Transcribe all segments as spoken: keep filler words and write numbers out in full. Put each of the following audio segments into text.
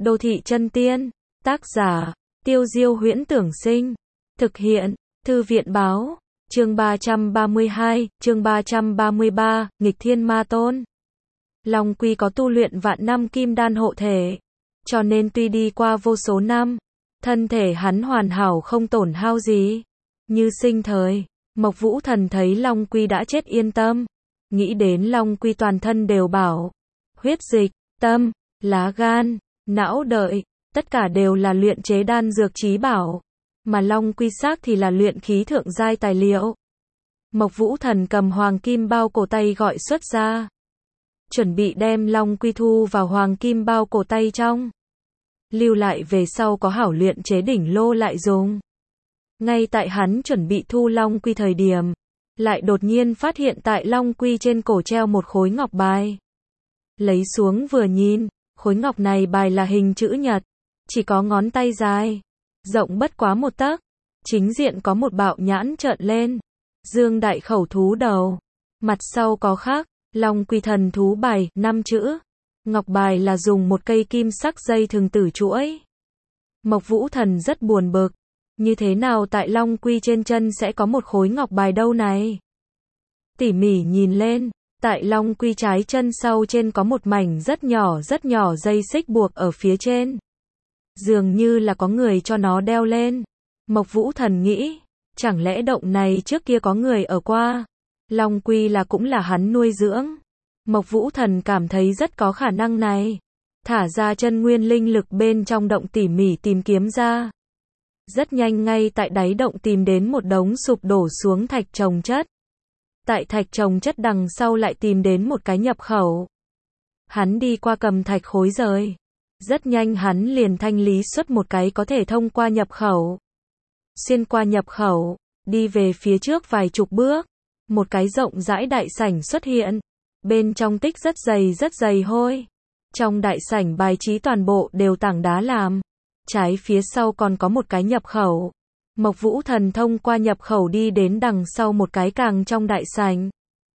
Đô thị chân tiên, tác giả, Tiêu Diêu Huyễn Tưởng Sinh, thực hiện, Thư viện Báo, chương ba trăm ba mươi hai, chương ba trăm ba mươi ba, nghịch thiên ma tôn. Long Quy có tu luyện vạn năm kim đan hộ thể, cho nên tuy đi qua vô số năm, thân thể hắn hoàn hảo không tổn hao gì. Như sinh thời, Mộc Vũ Thần thấy Long Quy đã chết yên tâm, nghĩ đến Long Quy toàn thân đều bảo, huyết dịch, tâm, lá gan, não đợi, tất cả đều là luyện chế đan dược chí bảo, mà Long Quy xác thì là luyện khí thượng giai tài liệu. Mộc Vũ Thần cầm hoàng kim bao cổ tay gọi xuất ra, chuẩn bị đem Long Quy thu vào hoàng kim bao cổ tay trong, lưu lại về sau có hảo luyện chế đỉnh lô lại dùng. Ngay tại hắn chuẩn bị thu Long Quy thời điểm, lại đột nhiên phát hiện tại Long Quy trên cổ treo một khối ngọc bài. Lấy xuống vừa nhìn, khối ngọc này bài là hình chữ nhật, chỉ có ngón tay dài, rộng bất quá một tấc, chính diện có một bạo nhãn trợn lên, dương đại khẩu thú đầu, mặt sau có khắc, Long Quy thần thú bài, năm chữ. Ngọc bài là dùng một cây kim sắc dây thừng tử chuỗi. Mộc Vũ Thần rất buồn bực, như thế nào tại Long Quy trên chân sẽ có một khối ngọc bài đâu này? Tỉ mỉ nhìn lên, tại Long Quy trái chân sau trên có một mảnh rất nhỏ rất nhỏ dây xích buộc ở phía trên. Dường như là có người cho nó đeo lên. Mộc Vũ Thần nghĩ, chẳng lẽ động này trước kia có người ở qua? Long Quy là cũng là hắn nuôi dưỡng. Mộc Vũ Thần cảm thấy rất có khả năng này. Thả ra chân nguyên linh lực bên trong động tỉ mỉ tìm kiếm ra. Rất nhanh ngay tại đáy động tìm đến một đống sụp đổ xuống thạch chồng chất. Tại thạch chồng chất đằng sau lại tìm đến một cái nhập khẩu. Hắn đi qua cầm thạch khối rời. Rất nhanh hắn liền thanh lý xuất một cái có thể thông qua nhập khẩu. Xuyên qua nhập khẩu, đi về phía trước vài chục bước. Một cái rộng rãi đại sảnh xuất hiện. Bên trong tích rất dày rất dày hôi. Trong đại sảnh bài trí toàn bộ đều tảng đá làm. Trái phía sau còn có một cái nhập khẩu. Mộc Vũ Thần thông qua nhập khẩu đi đến đằng sau một cái càng trong đại sảnh.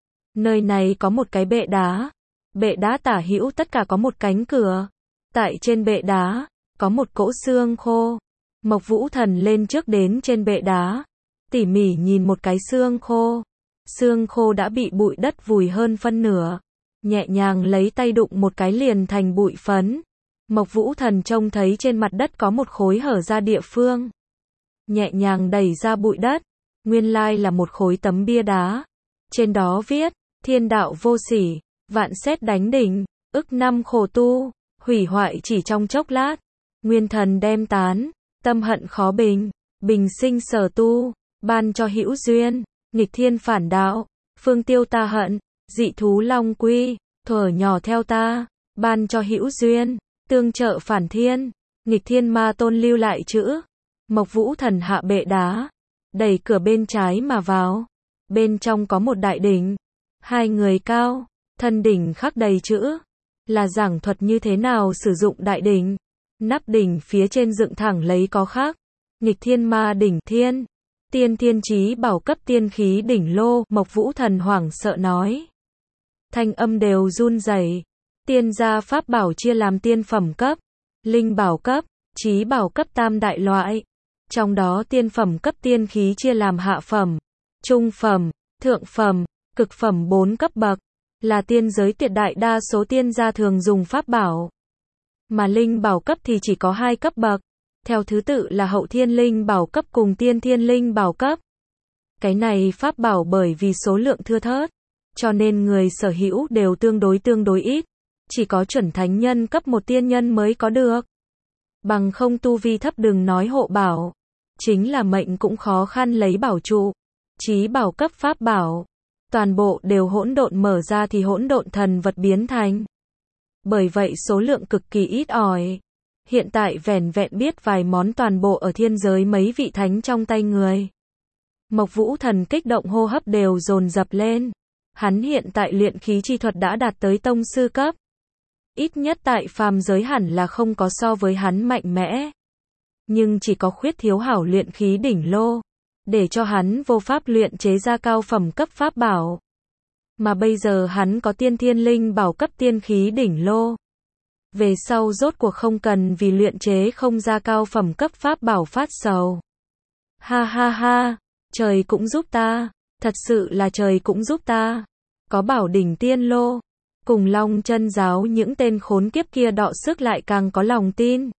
Nơi này có một cái bệ đá. Bệ đá tả hữu tất cả có một cánh cửa. Tại trên bệ đá, có một cỗ xương khô. Mộc Vũ Thần lên trước đến trên bệ đá. Tỉ mỉ nhìn một cái xương khô. Xương khô đã bị bụi đất vùi hơn phân nửa. Nhẹ nhàng lấy tay đụng một cái liền thành bụi phấn. Mộc Vũ Thần trông thấy trên mặt đất có một khối hở ra địa phương. Nhẹ nhàng đẩy ra bụi đất. Nguyên lai là một khối tấm bia đá. Trên đó viết, thiên đạo vô sỉ, vạn sét đánh đỉnh, ức năm khổ tu, hủy hoại chỉ trong chốc lát. Nguyên thần đem tán, tâm hận khó bình, bình sinh sở tu, ban cho hữu duyên, nghịch thiên phản đạo, phương tiêu ta hận, dị thú Long Quy, thuở nhỏ theo ta, ban cho hữu duyên, tương trợ phản thiên, nghịch thiên ma tôn lưu lại chữ. Mộc Vũ Thần hạ bệ đá, đẩy cửa bên trái mà vào. Bên trong có một đại đỉnh, hai người cao, thân đỉnh khắc đầy chữ, là giảng thuật như thế nào sử dụng đại đỉnh. Nắp đỉnh phía trên dựng thẳng lấy có khắc, nghịch thiên ma đỉnh thiên, tiên thiên chí bảo cấp tiên khí đỉnh lô. Mộc Vũ Thần hoảng sợ nói, thanh âm đều run rẩy. Tiên gia pháp bảo chia làm tiên phẩm cấp, linh bảo cấp, chí bảo cấp tam đại loại. Trong đó tiên phẩm cấp tiên khí chia làm hạ phẩm, trung phẩm, thượng phẩm, cực phẩm bốn cấp bậc, là tiên giới tuyệt đại đa số tiên gia thường dùng pháp bảo. Mà linh bảo cấp thì chỉ có hai cấp bậc, theo thứ tự là hậu thiên linh bảo cấp cùng tiên thiên linh bảo cấp. Cái này pháp bảo bởi vì số lượng thưa thớt, cho nên người sở hữu đều tương đối tương đối ít. Chỉ có chuẩn thánh nhân cấp một tiên nhân mới có được. Bằng không tu vi thấp đừng nói hộ bảo. Chính là mệnh cũng khó khăn lấy bảo trụ. Chí bảo cấp pháp bảo. Toàn bộ đều hỗn độn mở ra thì hỗn độn thần vật biến thành. Bởi vậy số lượng cực kỳ ít ỏi. Hiện tại vẻn vẹn biết vài món toàn bộ ở thiên giới mấy vị thánh trong tay người. Mộc Vũ Thần kích động hô hấp đều dồn dập lên. Hắn hiện tại luyện khí chi thuật đã đạt tới tông sư cấp. Ít nhất tại phàm giới hẳn là không có so với hắn mạnh mẽ. Nhưng chỉ có khuyết thiếu hảo luyện khí đỉnh lô, để cho hắn vô pháp luyện chế ra cao phẩm cấp pháp bảo. Mà bây giờ hắn có tiên thiên linh bảo cấp tiên khí đỉnh lô. Về sau rốt cuộc không cần vì luyện chế không ra cao phẩm cấp pháp bảo phát sầu. Ha ha ha, trời cũng giúp ta, thật sự là trời cũng giúp ta. Có Bảo Đỉnh Tiên Lô, cùng Long Chân Giáo những tên khốn kiếp kia đọ sức lại càng có lòng tin.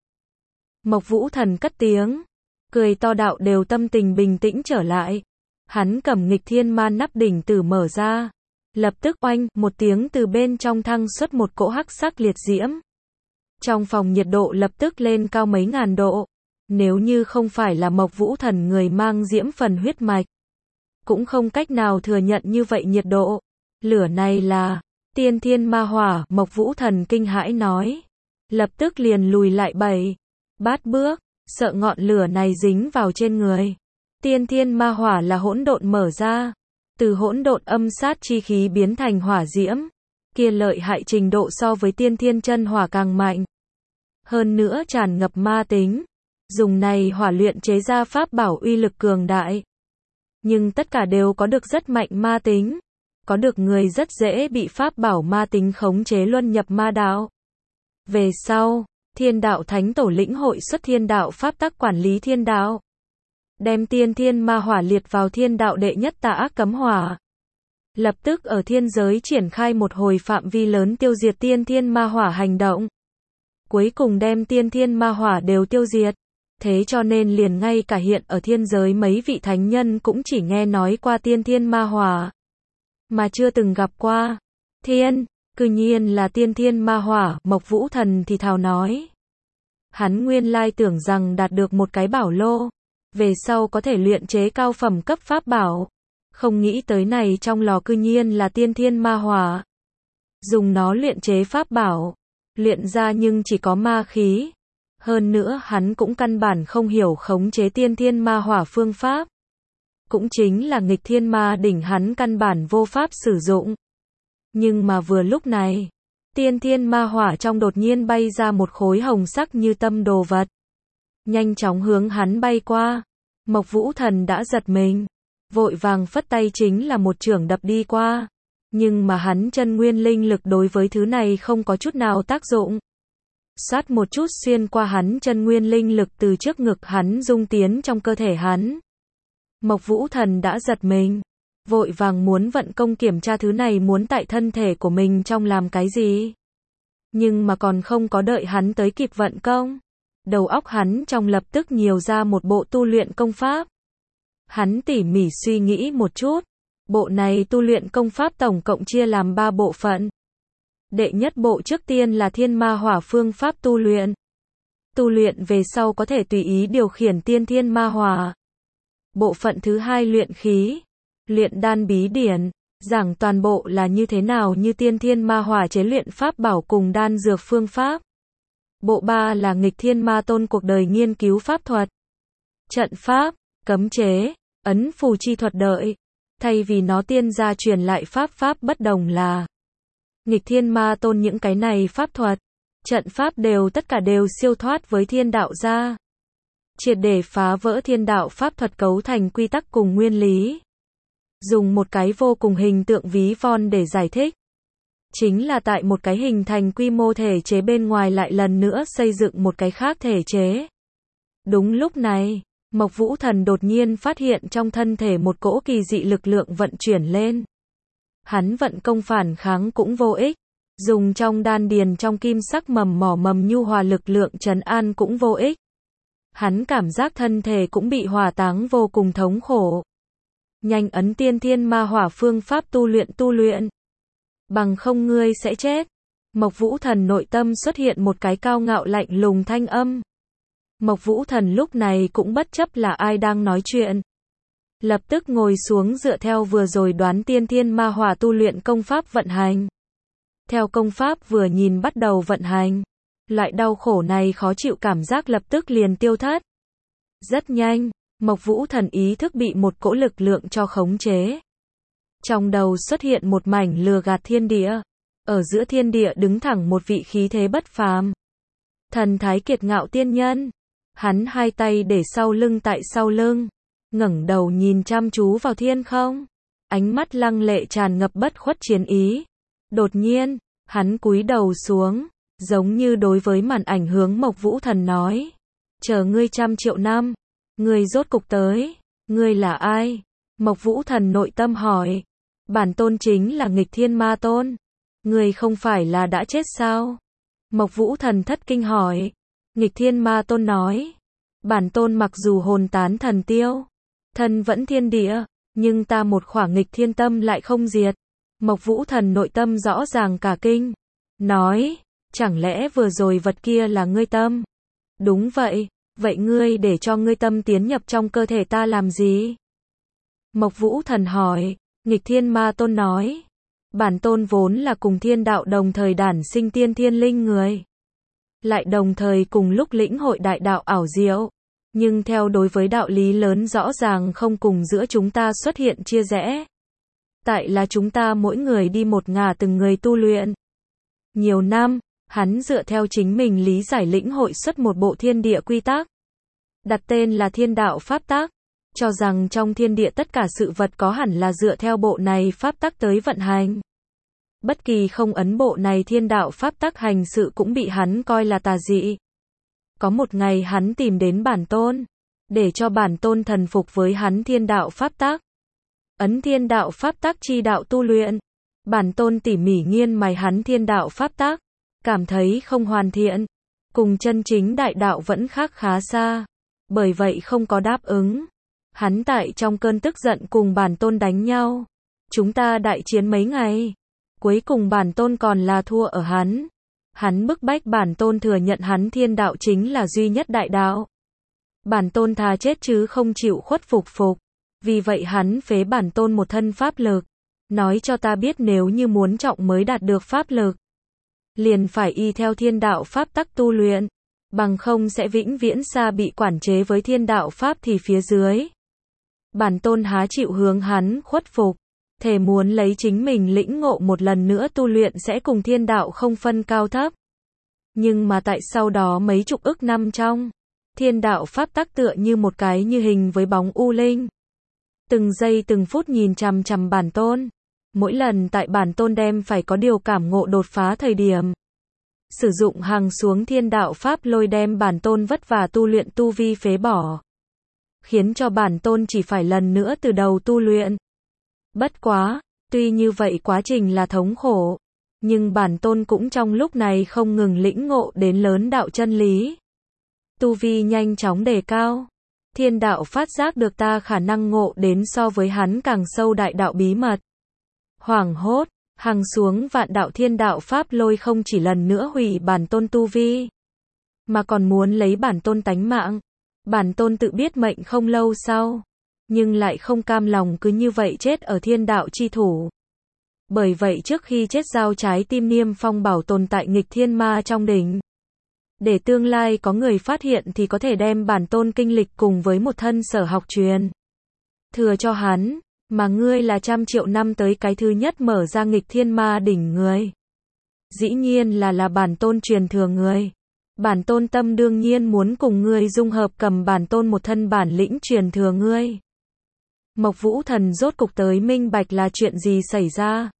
Mộc Vũ Thần cất tiếng, cười to, đạo đều tâm tình bình tĩnh trở lại. Hắn cầm nghịch thiên ma nắp đỉnh tử mở ra. Lập tức oanh, một tiếng từ bên trong thăng xuất một cỗ hắc sắc liệt diễm. Trong phòng nhiệt độ lập tức lên cao mấy ngàn độ. Nếu như không phải là Mộc Vũ Thần người mang diễm phần huyết mạch, cũng không cách nào thừa nhận như vậy nhiệt độ. Lửa này là tiên thiên ma hỏa, Mộc Vũ Thần kinh hãi nói. Lập tức liền lùi lại bảy, bát bước, sợ ngọn lửa này dính vào trên người. Tiên thiên ma hỏa là hỗn độn mở ra, từ hỗn độn âm sát chi khí biến thành hỏa diễm, kia lợi hại trình độ so với tiên thiên chân hỏa càng mạnh. Hơn nữa tràn ngập ma tính, dùng này hỏa luyện chế ra pháp bảo uy lực cường đại. Nhưng tất cả đều có được rất mạnh ma tính, có được người rất dễ bị pháp bảo ma tính khống chế luân nhập ma đạo. Về sau, Thiên Đạo Thánh Tổ lĩnh hội xuất thiên đạo pháp tắc quản lý thiên đạo, đem tiên thiên ma hỏa liệt vào thiên đạo đệ nhất tà ác cấm hỏa. Lập tức ở thiên giới triển khai một hồi phạm vi lớn tiêu diệt tiên thiên ma hỏa hành động. Cuối cùng đem tiên thiên ma hỏa đều tiêu diệt. Thế cho nên liền ngay cả hiện ở thiên giới mấy vị thánh nhân cũng chỉ nghe nói qua tiên thiên ma hỏa, mà chưa từng gặp qua. Thiên, cư nhiên là tiên thiên ma hỏa, Mộc Vũ Thần thì thào nói. Hắn nguyên lai tưởng rằng đạt được một cái bảo lô, về sau có thể luyện chế cao phẩm cấp pháp bảo. Không nghĩ tới này trong lò cư nhiên là tiên thiên ma hỏa. Dùng nó luyện chế pháp bảo, luyện ra nhưng chỉ có ma khí. Hơn nữa hắn cũng căn bản không hiểu khống chế tiên thiên ma hỏa phương pháp. Cũng chính là nghịch thiên ma đỉnh hắn căn bản vô pháp sử dụng. Nhưng mà vừa lúc này, tiên thiên ma hỏa trong đột nhiên bay ra một khối hồng sắc như tâm đồ vật. Nhanh chóng hướng hắn bay qua. Mộc Vũ Thần đã giật mình, vội vàng phất tay chính là một chưởng đập đi qua. Nhưng mà hắn chân nguyên linh lực đối với thứ này không có chút nào tác dụng. Sát một chút xuyên qua hắn chân nguyên linh lực từ trước ngực hắn dung tiến trong cơ thể hắn. Mộc Vũ Thần đã giật mình, vội vàng muốn vận công kiểm tra thứ này muốn tại thân thể của mình trong làm cái gì. Nhưng mà còn không có đợi hắn tới kịp vận công, đầu óc hắn trong lập tức nhiều ra một bộ tu luyện công pháp. Hắn tỉ mỉ suy nghĩ một chút, bộ này tu luyện công pháp tổng cộng chia làm ba bộ phận. Đệ nhất bộ trước tiên là thiên ma hỏa phương pháp tu luyện. Tu luyện về sau có thể tùy ý điều khiển tiên thiên ma hỏa. Bộ phận thứ hai luyện khí, luyện đan bí điển, giảng toàn bộ là như thế nào như tiên thiên ma hỏa chế luyện pháp bảo cùng đan dược phương pháp. Bộ ba là nghịch thiên ma tôn cuộc đời nghiên cứu pháp thuật, trận pháp, cấm chế, ấn phù chi thuật đợi. Thay vì nó tiên gia truyền lại pháp pháp bất đồng là nghịch thiên ma tôn những cái này pháp thuật, trận pháp đều tất cả đều siêu thoát với thiên đạo gia. Triệt để phá vỡ thiên đạo pháp thuật cấu thành quy tắc cùng nguyên lý. Dùng một cái vô cùng hình tượng ví von để giải thích. Chính là tại một cái hình thành quy mô thể chế bên ngoài lại lần nữa xây dựng một cái khác thể chế. Đúng lúc này, Mộc Vũ Thần đột nhiên phát hiện trong thân thể một cỗ kỳ dị lực lượng vận chuyển lên. Hắn vận công phản kháng cũng vô ích, dùng trong đan điền trong kim sắc mầm mỏ mầm nhu hòa lực lượng trấn an cũng vô ích. Hắn cảm giác thân thể cũng bị hỏa táng vô cùng thống khổ. Nhanh ấn tiên thiên ma hỏa phương pháp tu luyện tu luyện. Bằng không ngươi sẽ chết. Mộc Vũ Thần nội tâm xuất hiện một cái cao ngạo lạnh lùng thanh âm. Mộc Vũ Thần lúc này cũng bất chấp là ai đang nói chuyện. Lập tức ngồi xuống dựa theo vừa rồi đoán tiên thiên ma hỏa tu luyện công pháp vận hành. Theo công pháp vừa nhìn bắt đầu vận hành, loại đau khổ này khó chịu cảm giác lập tức liền tiêu thất. Rất nhanh, Mộc Vũ Thần ý thức bị một cỗ lực lượng cho khống chế. Trong đầu xuất hiện một mảnh lừa gạt thiên địa. Ở giữa thiên địa đứng thẳng một vị khí thế bất phàm. Thần thái kiệt ngạo tiên nhân. Hắn hai tay để sau lưng tại sau lưng, ngẩng đầu nhìn chăm chú vào thiên không. Ánh mắt lăng lệ tràn ngập bất khuất chiến ý. Đột nhiên, hắn cúi đầu xuống, Giống như đối với màn ảnh hướng Mộc Vũ Thần nói. Chờ ngươi trăm triệu năm. Ngươi rốt cục tới. Ngươi là ai? Mộc Vũ Thần nội tâm hỏi. Bản tôn chính là Nghịch Thiên Ma Tôn. Ngươi không phải là đã chết sao? Mộc Vũ Thần thất kinh hỏi. Nghịch Thiên Ma Tôn nói. Bản tôn mặc dù hồn tán thần tiêu, thân vẫn thiên địa, nhưng ta một khỏa nghịch thiên tâm lại không diệt. Mộc Vũ Thần nội tâm rõ ràng cả kinh. Nói, chẳng lẽ vừa rồi vật kia là ngươi tâm? Đúng vậy, vậy ngươi để cho ngươi tâm tiến nhập trong cơ thể ta làm gì? Mộc Vũ Thần hỏi, Nghịch Thiên Ma Tôn nói. Bản tôn vốn là cùng thiên đạo đồng thời đản sinh tiên thiên linh người. Lại đồng thời cùng lúc lĩnh hội đại đạo ảo diệu. Nhưng theo đối với đạo lý lớn rõ ràng không cùng giữa chúng ta xuất hiện chia rẽ. Tại là chúng ta mỗi người đi một ngả từng người tu luyện. Nhiều năm, hắn dựa theo chính mình lý giải lĩnh hội xuất một bộ thiên địa quy tắc. Đặt tên là thiên đạo pháp tắc. Cho rằng trong thiên địa tất cả sự vật có hẳn là dựa theo bộ này pháp tắc tới vận hành. Bất kỳ không ấn bộ này thiên đạo pháp tắc hành sự cũng bị hắn coi là tà dị. Có một ngày hắn tìm đến bản tôn, để cho bản tôn thần phục với hắn thiên đạo pháp tắc. Ấn thiên đạo pháp tắc chi đạo tu luyện. Bản tôn tỉ mỉ nghiên mài hắn thiên đạo pháp tắc, cảm thấy không hoàn thiện, cùng chân chính đại đạo vẫn khác khá xa. Bởi vậy không có đáp ứng. Hắn tại trong cơn tức giận cùng bản tôn đánh nhau. Chúng ta đại chiến mấy ngày. Cuối cùng bản tôn còn là thua ở hắn. Hắn bức bách bản tôn thừa nhận hắn thiên đạo chính là duy nhất đại đạo. Bản tôn thà chết chứ không chịu khuất phục phục. Vì vậy hắn phế bản tôn một thân pháp lực. Nói cho ta biết nếu như muốn trọng mới đạt được pháp lực, liền phải y theo thiên đạo pháp tắc tu luyện. Bằng không sẽ vĩnh viễn xa bị quản chế với thiên đạo pháp thì phía dưới. Bản tôn há chịu hướng hắn khuất phục. Thề muốn lấy chính mình lĩnh ngộ một lần nữa tu luyện sẽ cùng thiên đạo không phân cao thấp. Nhưng mà tại sau đó mấy chục ức năm trong, thiên đạo pháp tắc tựa như một cái như hình với bóng u linh. Từng giây từng phút nhìn chằm chằm bản tôn. Mỗi lần tại bản tôn đem phải có điều cảm ngộ đột phá thời điểm. Sử dụng hằng xuống thiên đạo pháp lôi đem bản tôn vất vả tu luyện tu vi phế bỏ. Khiến cho bản tôn chỉ phải lần nữa từ đầu tu luyện. Bất quá, tuy như vậy quá trình là thống khổ, nhưng bản tôn cũng trong lúc này không ngừng lĩnh ngộ đến lớn đạo chân lý. Tu vi nhanh chóng đề cao. Thiên đạo phát giác được ta khả năng ngộ đến so với hắn càng sâu đại đạo bí mật. Hoảng hốt, hằng xuống vạn đạo thiên đạo pháp lôi không chỉ lần nữa hủy bản tôn tu vi, mà còn muốn lấy bản tôn tánh mạng. Bản tôn tự biết mệnh không lâu sau, nhưng lại không cam lòng cứ như vậy chết ở thiên đạo chi thủ. Bởi vậy trước khi chết giao trái tim Niêm Phong bảo tồn tại Nghịch Thiên Ma trong đỉnh. Để tương lai có người phát hiện thì có thể đem bản tôn kinh lịch cùng với một thân sở học truyền thừa cho hắn, mà ngươi là trăm triệu năm tới cái thứ nhất mở ra Nghịch Thiên Ma đỉnh người. Dĩ nhiên là là bản tôn truyền thừa người. Bản tôn tâm đương nhiên muốn cùng ngươi dung hợp cầm bản tôn một thân bản lĩnh truyền thừa ngươi. Mộc Vũ Thần rốt cục tới minh bạch là chuyện gì xảy ra.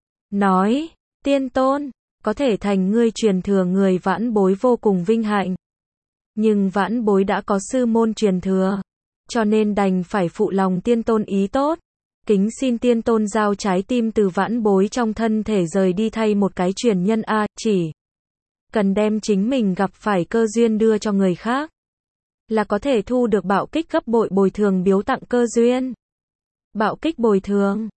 Nói, tiên tôn, có thể thành ngươi truyền thừa người vãn bối vô cùng vinh hạnh. Nhưng vãn bối đã có sư môn truyền thừa, cho nên đành phải phụ lòng tiên tôn ý tốt. Kính xin tiên tôn giao trái tim từ vãn bối trong thân thể rời đi thay một cái truyền nhân a, chỉ cần đem chính mình gặp phải cơ duyên đưa cho người khác, là có thể thu được bạo kích gấp bội bồi thường biếu tặng cơ duyên. Bạo kích bồi thường.